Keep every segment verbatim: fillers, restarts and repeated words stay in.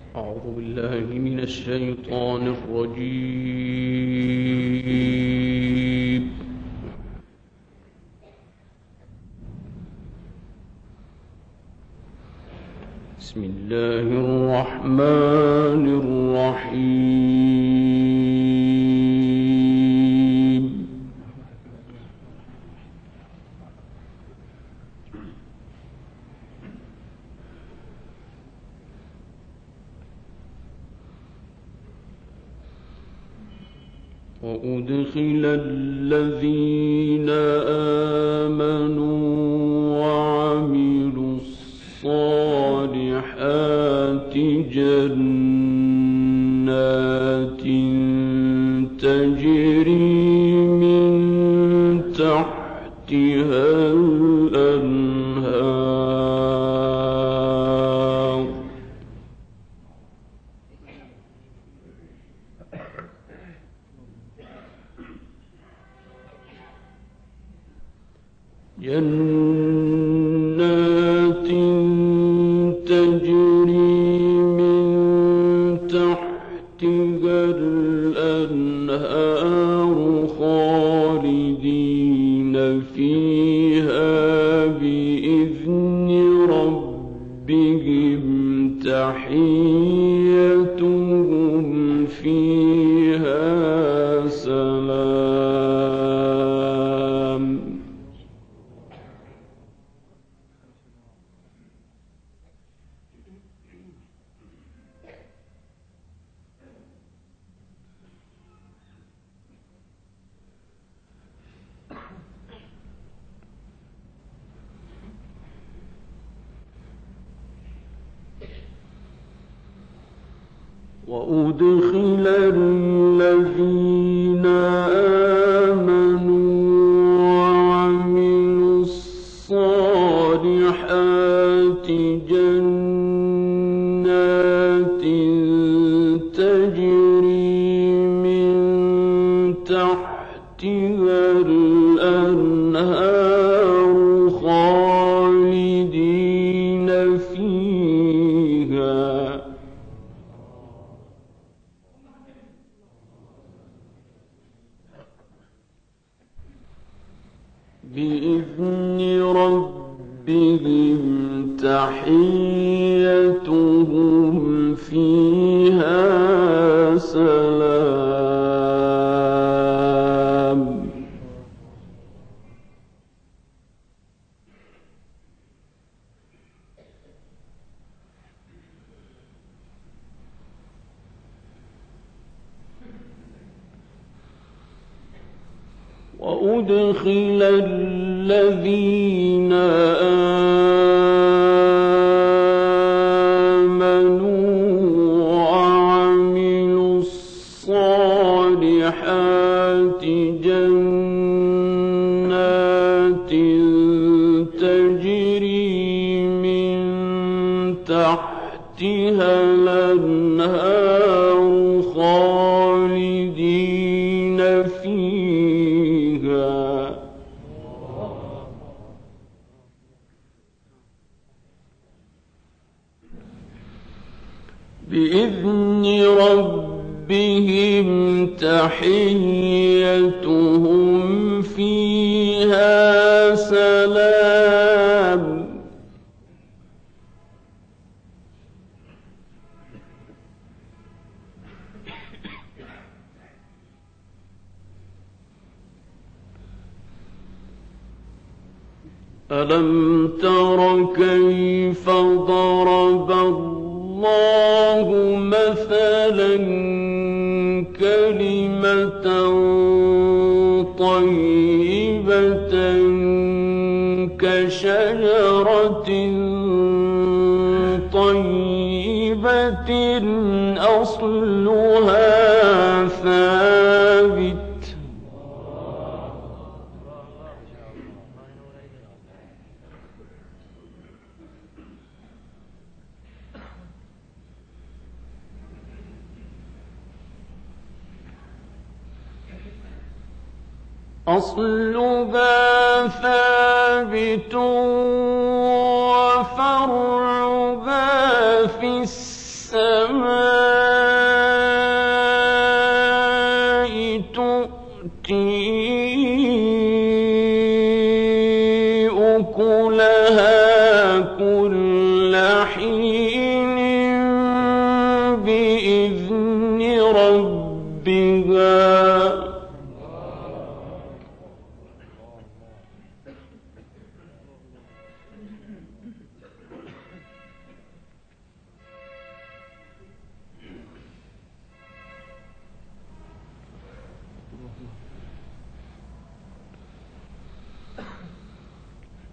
أعوذ بالله من الشيطان الرجيم. بسم الله الرحمن الرحيم. وأدخل الذين آمنوا وعملوا الصالحات جنات تجري من تحتها الأنهار جنات تجري من تحتها الأنهار خالدين فيها بإذن ربهم تحيتهم فيها سلام. وأدخل الذين آمنوا وعملوا الصالحات جنات تجري من تحتها الأنهار خالدين فيها بإذن ربهم تحيتهم فيها سلام. وأدخل الذين آمنوا وعملوا الصالحات جنات تجري من تحتها الأنهار خالدين فيها بإذن ربهم تحيتهم فيها سلام. ألم تر كيف ضرب الله مثلا كلمة طيبة كشجرة طيبة أصلها ثابت أصلها ثابت وفرعها في السماء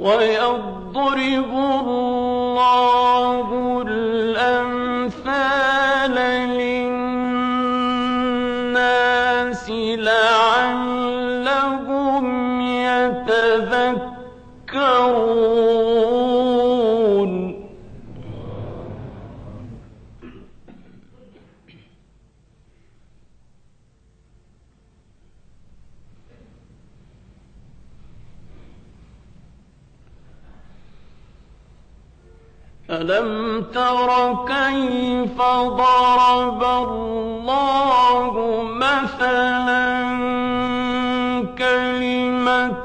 ويضرب الله الأمثال للناس لعلهم يتذكرون. ألم تر كيف ضرب الله مثلا كلمة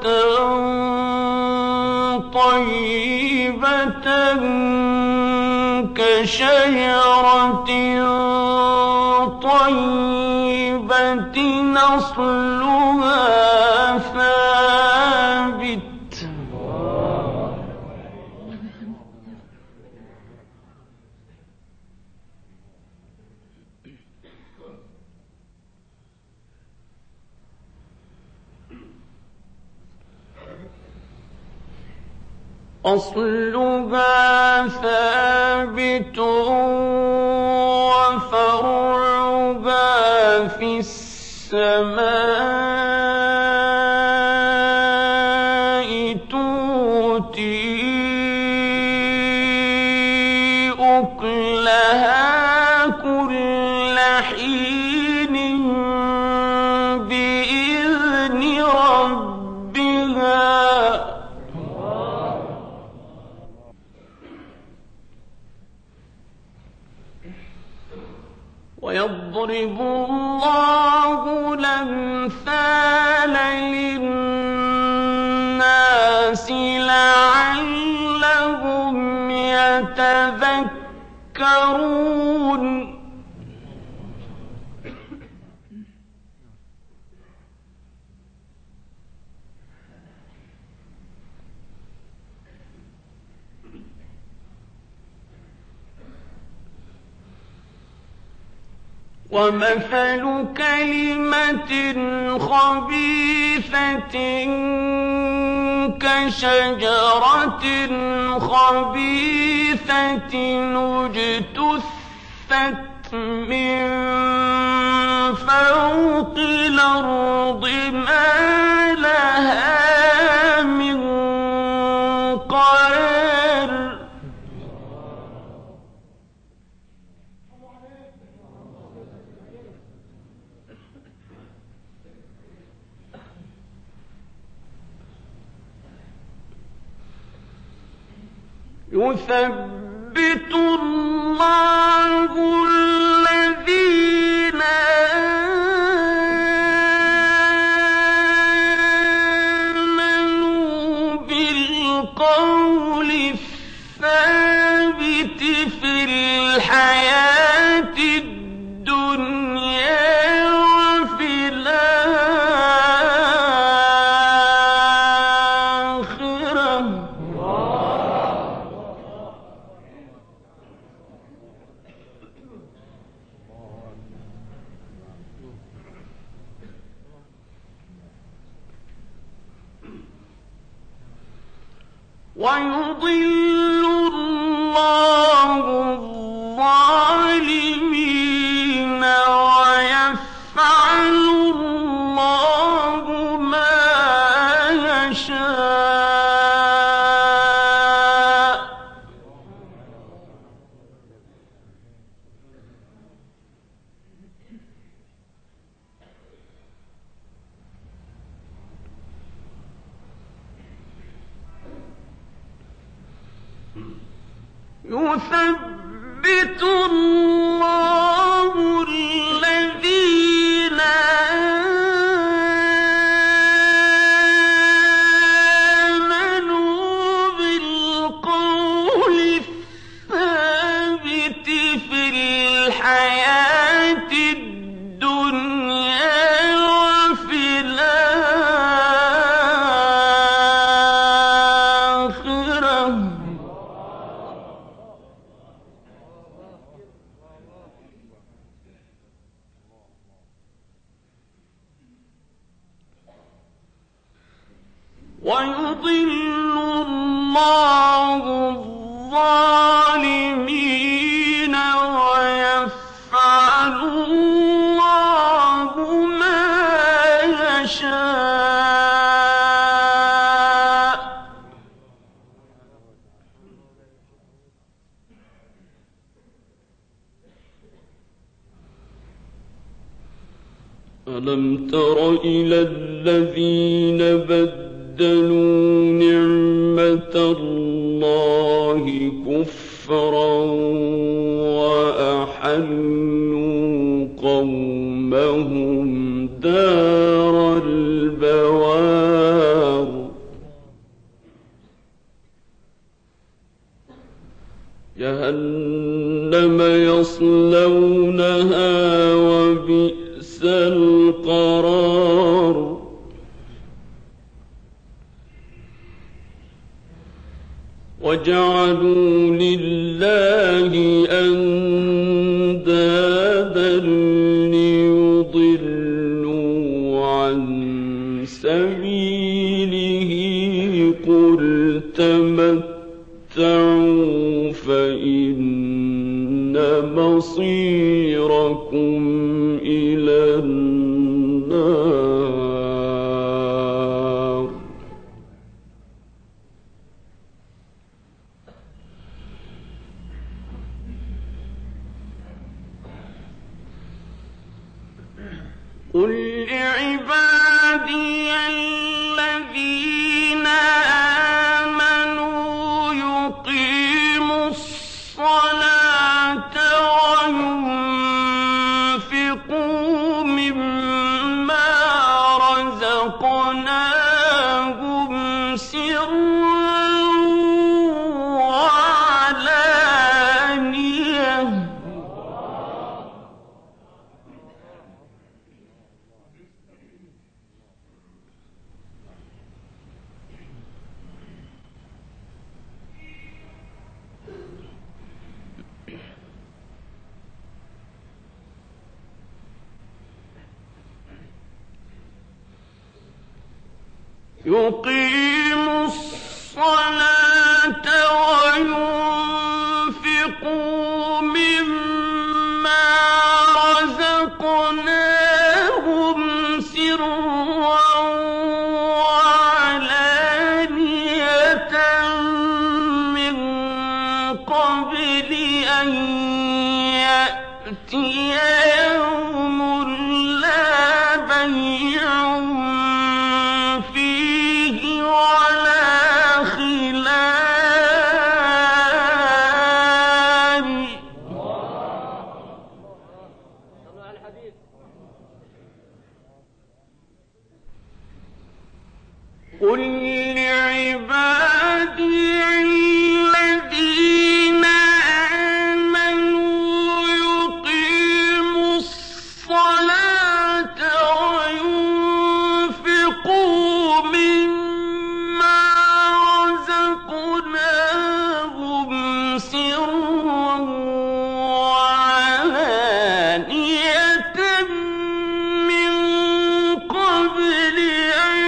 طيبة كشجرة طيبة أصلها ثابت أصلها ثابت وفرعها في السماء تؤتي أكلها كل حين بإذن ربها ويضرب الله الأمثال للناس لعلهم يتذكرون. ومثل كلمة خبيثة كشجرة خبيثة اجتثت من فوق الأرض ما لها من قرار. يثبت الله الذين آمنوا بالقول الثابت في الحياة الدنيا وفي الآخرة. ويضل الله الظالمين ويفعل الله ما يشاء. يثبت الله الذين آمنوا بالقول الثابت في الحياة الدنيا وفي الآخرة. ألم تر إلى الذين بدلوا نعمة الله كفرا وأحلوا قومهم دار البوار جهنم يصلونها وبئس القرار وجعلوا لله أندادا ليضلوا عن سبيله قل تمتعوا فإن مصيركم إلى النار قل لعبادي الذين آمنوا يقيموا الصلاة وينفقوا مما رزقناهم سرا وعلانية يقيموا الصلاة وينفقوا مما رزقناهم سرا وعلانية من قبل أن يأتي يوم لا بيع ولا خلال قل لعبادي الذين آمنوا يقيموا الصلاة وينفقوا مما رزقناهم سرا وعلانية من قبل أن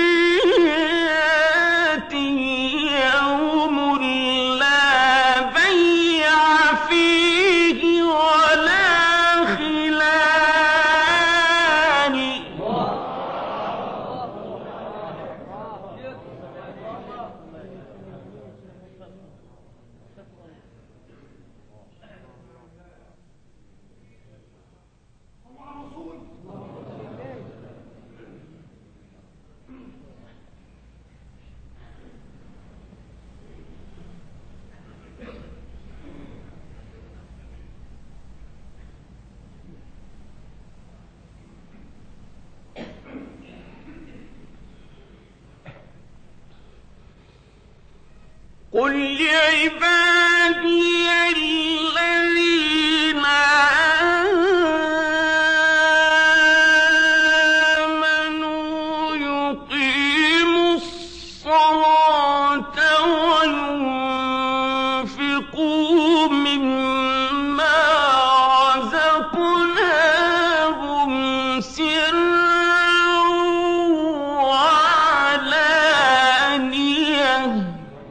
يأتي يوم لا بيع فيه ولا خلال قل لعبادي الذين آمنوا يقيموا الصلاة وينفقوا مما رزقناهم سرا وعلانية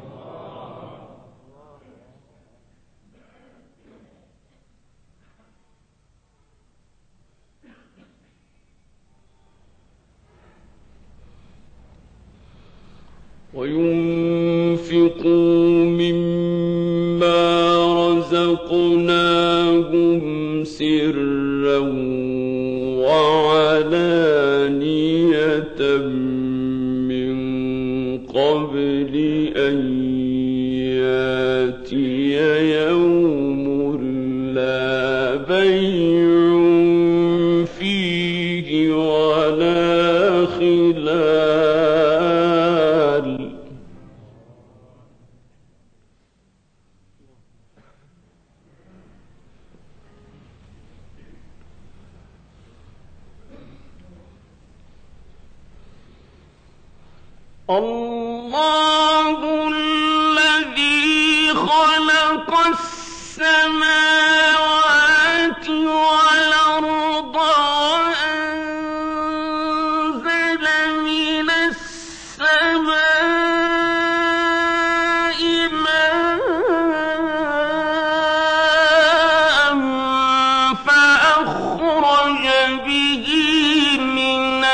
وينفقوا مما رزقناهم سرا وعلانية من قبل أن يأتي يوم لا بيع فيه ولا خلال. الله الذي خلق السماوات والأرض وأنزل من السماء ماء فأخرج به من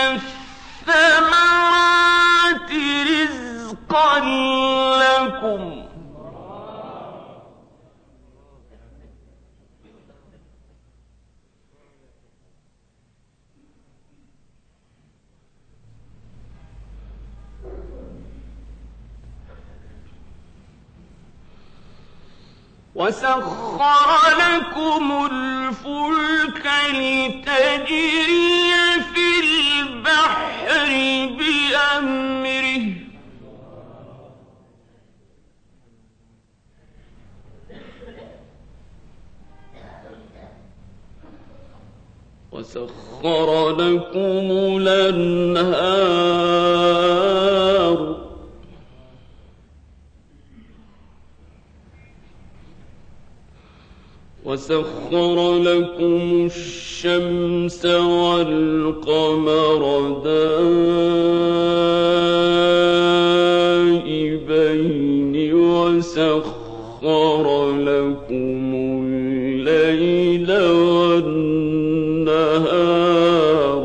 الثمرات رزقا لكم. وسخر لكم الفلك لتجري في البحر بأمره وسخر لكم الأنهار وسخر لكم الشمس والقمر دائبين وسخر لكم الليل والنهار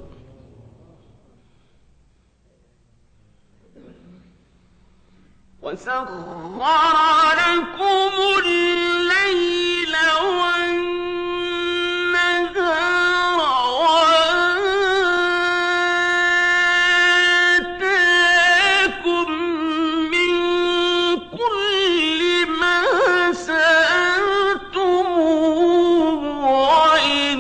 وسخر لكم الليل والنهار وآتاكم من كل ما سألتموه وإن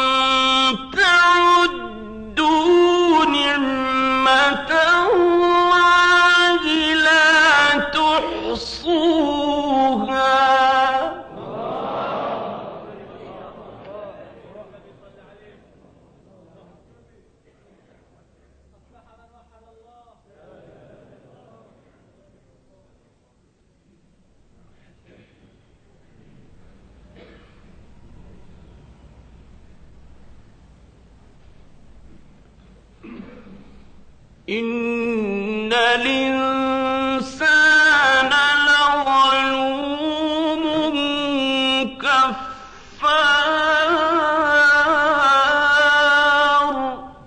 تعدوا نعمة الله لا تحصوها. إن الإنسان لظلوم كفار.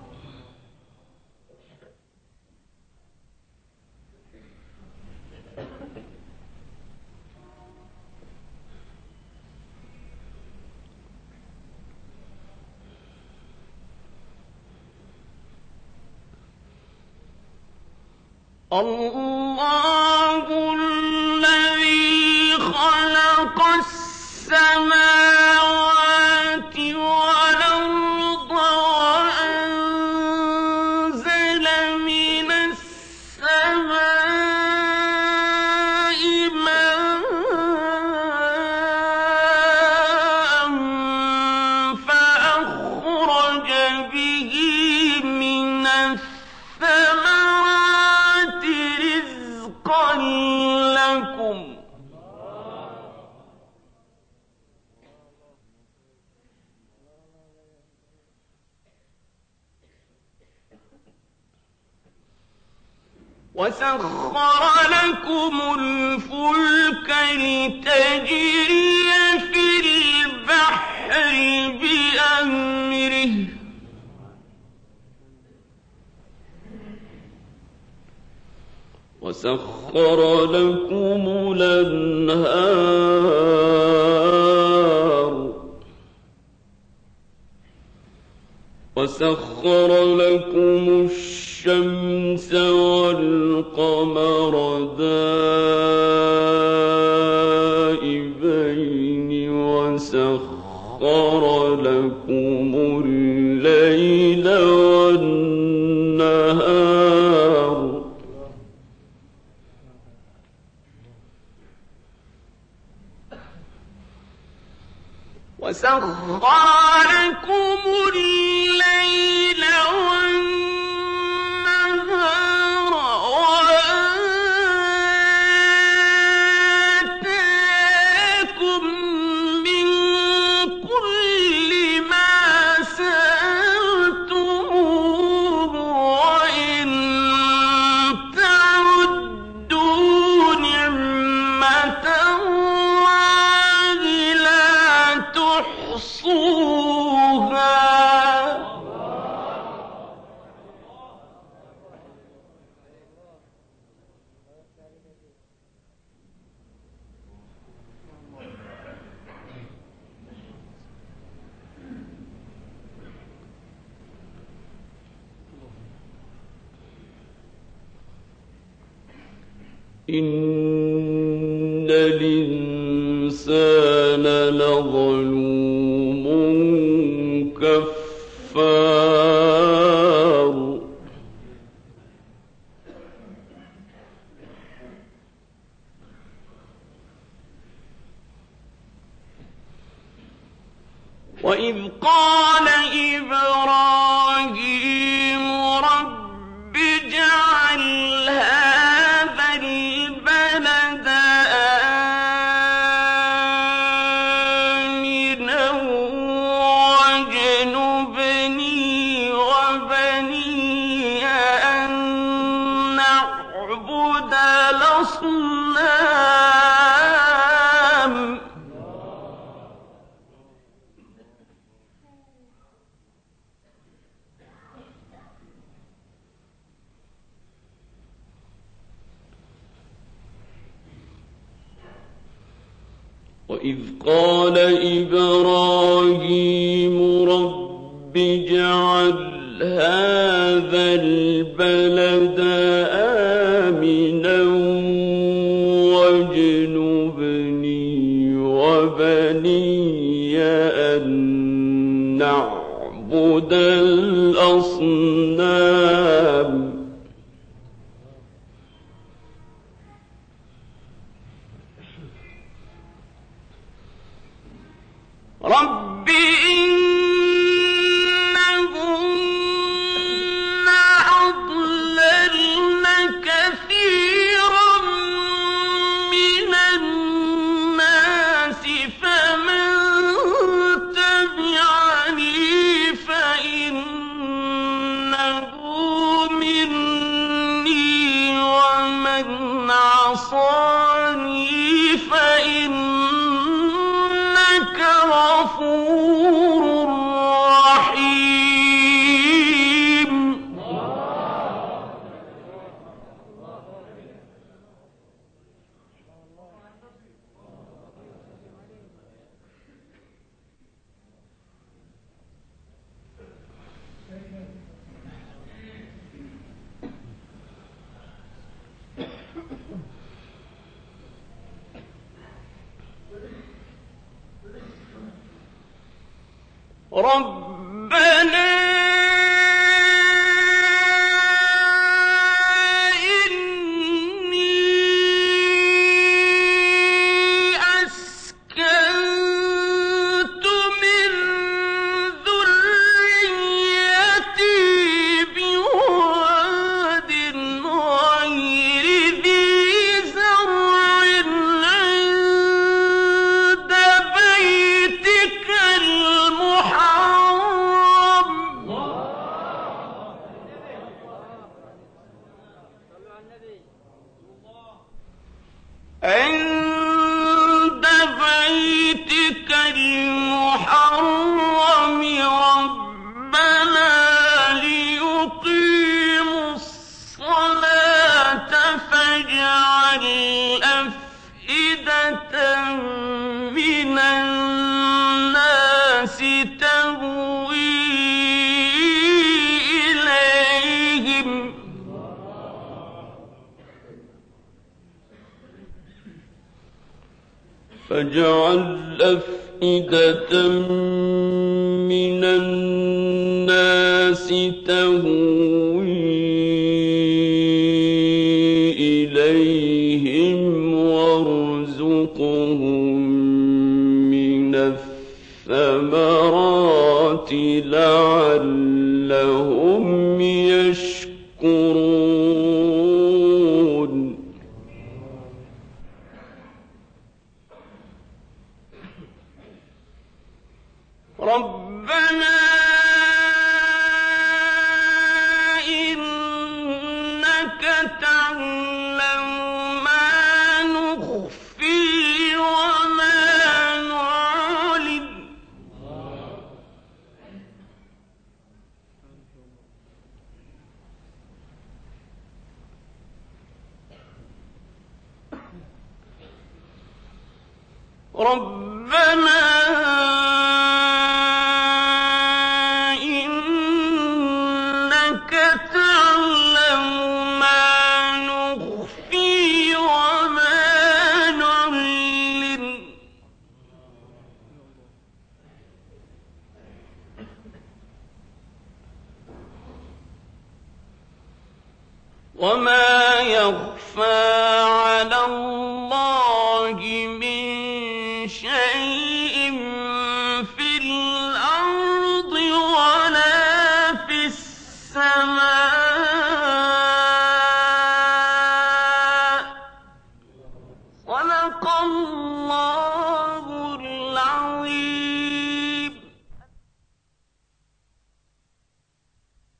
الله الذي خلق السماوات والأرض وأنزل من السماء ماء فأخرج به من الثمرات رزقا لكم. وسخر لكم الفلك لتجري في البحر بأمره وسخر لكم الأنهار وسخر لكم الشمس والقمر دائبين وسخر لكم الليل والنهار وسخر لكم الليل والنهار وآتاكم من كل ما سألتموه وإن تعدوا نعمة الله لا تحصوها إن الإنسان لظلوم كفار وإذ قال إبراهيم رب اجعل هذا البلد آمنا واجنبني وبني أن نعبد الأصنام وإذ قال إبراهيم رب اجعل هذا البلد آمنا واجنبني وبني أن نعبد الأصنام رب إنهن أضللن كثيرا من الناس فمن تبعني فإنه مني ومن عصاني فإنك غفور رحيم ربنا إني أسكنت من ذريتي بواد غير ذي زرع عند بيتك المحرم فاجعل أفئدة من الناس تهوي إليهم وارزقهم من الثمرات لعلهم يشكرون ربنا إنك تعلم ما نخفي وما نعلن ربنا وما يخفى على الله